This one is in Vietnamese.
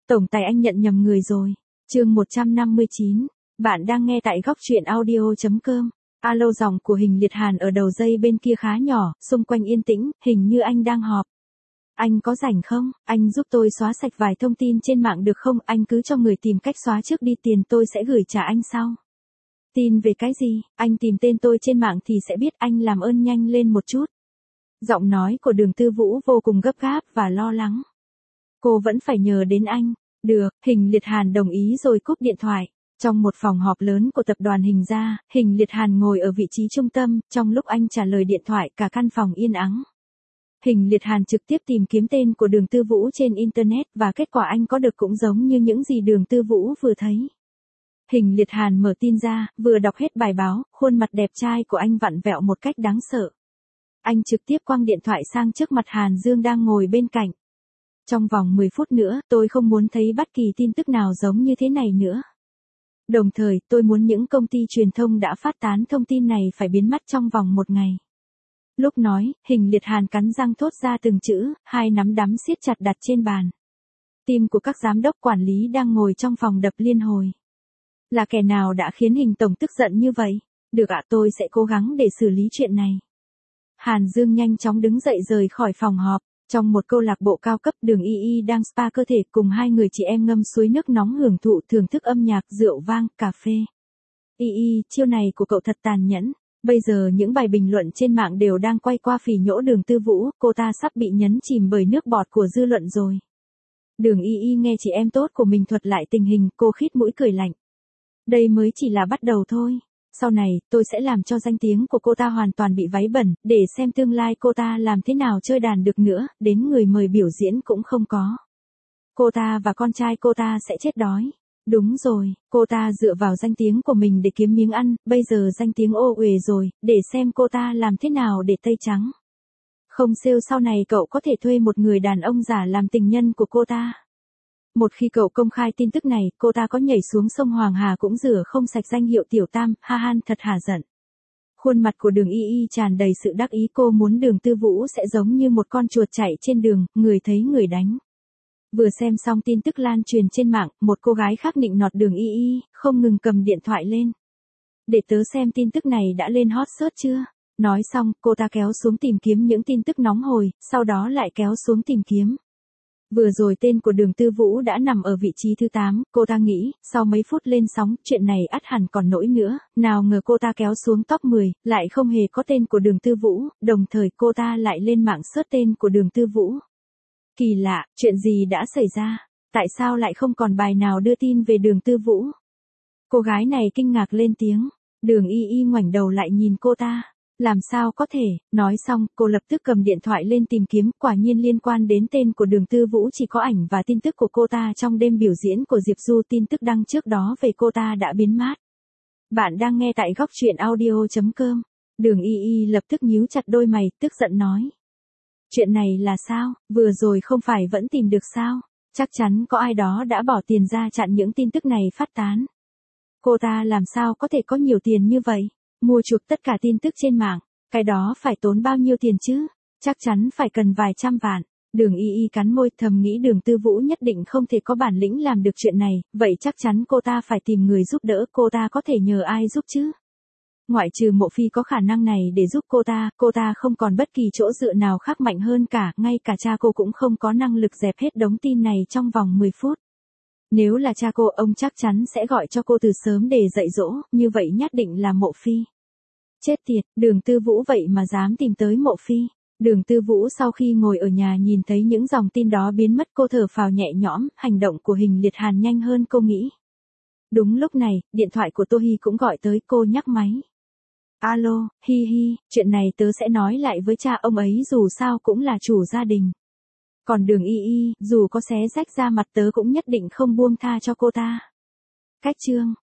Tổng tài anh nhận nhầm người rồi. Chương 159. Bạn đang nghe tại góc truyện audio.com. Alo, giọng của Hình Liệt Hàn ở đầu dây bên kia khá nhỏ, xung quanh yên tĩnh, hình như anh đang họp. Anh có rảnh không? Anh giúp tôi xóa sạch vài thông tin trên mạng được không? Anh cứ cho người tìm cách xóa trước đi, tiền tôi sẽ gửi trả anh sau. Tin về cái gì? Anh tìm tên tôi trên mạng thì sẽ biết, anh làm ơn nhanh lên một chút. Giọng nói của Đường Tư Vũ vô cùng gấp gáp và lo lắng. Cô vẫn phải nhờ đến anh. Được, Hình Liệt Hàn đồng ý rồi cúp điện thoại. Trong một phòng họp lớn của tập đoàn Hình gia, Hình Liệt Hàn ngồi ở vị trí trung tâm, trong lúc anh trả lời điện thoại cả căn phòng yên ắng. Hình Liệt Hàn trực tiếp tìm kiếm tên của Đường Tư Vũ trên Internet và kết quả anh có được cũng giống như những gì Đường Tư Vũ vừa thấy. Hình Liệt Hàn mở tin ra, vừa đọc hết bài báo, khuôn mặt đẹp trai của anh vặn vẹo một cách đáng sợ. Anh trực tiếp quăng điện thoại sang trước mặt Hàn Dương đang ngồi bên cạnh. Trong vòng 10 phút nữa, tôi không muốn thấy bất kỳ tin tức nào giống như thế này nữa. Đồng thời, tôi muốn những công ty truyền thông đã phát tán thông tin này phải biến mất trong vòng 1 ngày. Lúc nói, Hình Liệt Hàn cắn răng thốt ra từng chữ, hai nắm đấm siết chặt đặt trên bàn. Tim của các giám đốc quản lý đang ngồi trong phòng đập liên hồi. Là kẻ nào đã khiến Hình tổng tức giận như vậy? Được ạ, tôi sẽ cố gắng để xử lý chuyện này. Hàn Dương nhanh chóng đứng dậy rời khỏi phòng họp. Trong một câu lạc bộ cao cấp, Đường Y Y đang spa cơ thể cùng hai người chị em ngâm suối nước nóng hưởng thưởng thức âm nhạc, rượu vang, cà phê. Y Y, chiêu này của cậu thật tàn nhẫn. Bây giờ những bài bình luận trên mạng đều đang quay qua phỉ nhổ Đường Tư Vũ, cô ta sắp bị nhấn chìm bởi nước bọt của dư luận rồi. Đường Y Y nghe chị em tốt của mình thuật lại tình hình, cô khít mũi cười lạnh. Đây mới chỉ là bắt đầu thôi. Sau này, tôi sẽ làm cho danh tiếng của cô ta hoàn toàn bị váy bẩn, để xem tương lai cô ta làm thế nào chơi đàn được nữa, đến người mời biểu diễn cũng không có. Cô ta và con trai cô ta sẽ chết đói. Đúng rồi, cô ta dựa vào danh tiếng của mình để kiếm miếng ăn, bây giờ danh tiếng ô uế rồi, để xem cô ta làm thế nào để tẩy trắng. Không sale sau này cậu có thể thuê một người đàn ông giả làm tình nhân của cô ta. Một khi cậu công khai tin tức này, cô ta có nhảy xuống sông Hoàng Hà cũng rửa không sạch danh hiệu tiểu tam, ha han thật hả giận. Khuôn mặt của Đường Y Y tràn đầy sự đắc ý, cô muốn Đường Tư Vũ sẽ giống như một con chuột chạy trên đường, người thấy người đánh. Vừa xem xong tin tức lan truyền trên mạng, một cô gái khác nịnh nọt Đường Y Y, không ngừng cầm điện thoại lên. Để tớ xem tin tức này đã lên hot search chưa? Nói xong, cô ta kéo xuống tìm kiếm những tin tức nóng hổi, sau đó lại kéo xuống tìm kiếm. Vừa rồi tên của Đường Tư Vũ đã nằm ở vị trí thứ 8, cô ta nghĩ, sau mấy phút lên sóng, chuyện này ắt hẳn còn nổi nữa, nào ngờ cô ta kéo xuống top 10, lại không hề có tên của Đường Tư Vũ, đồng thời cô ta lại lên mạng search tên của Đường Tư Vũ. Kỳ lạ, chuyện gì đã xảy ra? Tại sao lại không còn bài nào đưa tin về Đường Tư Vũ? Cô gái này kinh ngạc lên tiếng, Đường Y Y ngoảnh đầu lại nhìn cô ta. Làm sao có thể, nói xong, cô lập tức cầm điện thoại lên tìm kiếm, quả nhiên liên quan đến tên của Đường Tư Vũ chỉ có ảnh và tin tức của cô ta trong đêm biểu diễn của Diệp Du, tin tức đăng trước đó về cô ta đã biến mất. Bạn đang nghe tại góc truyện audio.com. Đường Y Y lập tức nhíu chặt đôi mày, tức giận nói. Chuyện này là sao, vừa rồi không phải vẫn tìm được sao? Chắc chắn có ai đó đã bỏ tiền ra chặn những tin tức này phát tán. Cô ta làm sao có thể có nhiều tiền như vậy? Mua chuộc tất cả tin tức trên mạng, cái đó phải tốn bao nhiêu tiền chứ? Chắc chắn phải cần vài trăm vạn. Đường Y Y cắn môi, thầm nghĩ Đường Tư Vũ nhất định không thể có bản lĩnh làm được chuyện này, vậy chắc chắn cô ta phải tìm người giúp đỡ, cô ta có thể nhờ ai giúp chứ? Ngoại trừ Mộ Phi có khả năng này để giúp cô ta không còn bất kỳ chỗ dựa nào khác mạnh hơn cả, ngay cả cha cô cũng không có năng lực dẹp hết đống tin này trong vòng 10 phút. Nếu là cha cô, ông chắc chắn sẽ gọi cho cô từ sớm để dạy dỗ, như vậy nhất định là Mộ Phi. Chết tiệt, Đường Tư Vũ vậy mà dám tìm tới Mộ Phi. Đường Tư Vũ sau khi ngồi ở nhà nhìn thấy những dòng tin đó biến mất, cô thở phào nhẹ nhõm, hành động của Hình Liệt Hàn nhanh hơn cô nghĩ. Đúng lúc này, điện thoại của Tô Hi cũng gọi tới, cô nhắc máy. Alo, Hi Hi, chuyện này tớ sẽ nói lại với cha ông ấy, dù sao cũng là chủ gia đình. Còn Đường Y Y, dù có xé rách da mặt tớ cũng nhất định không buông tha cho cô ta. Cách chương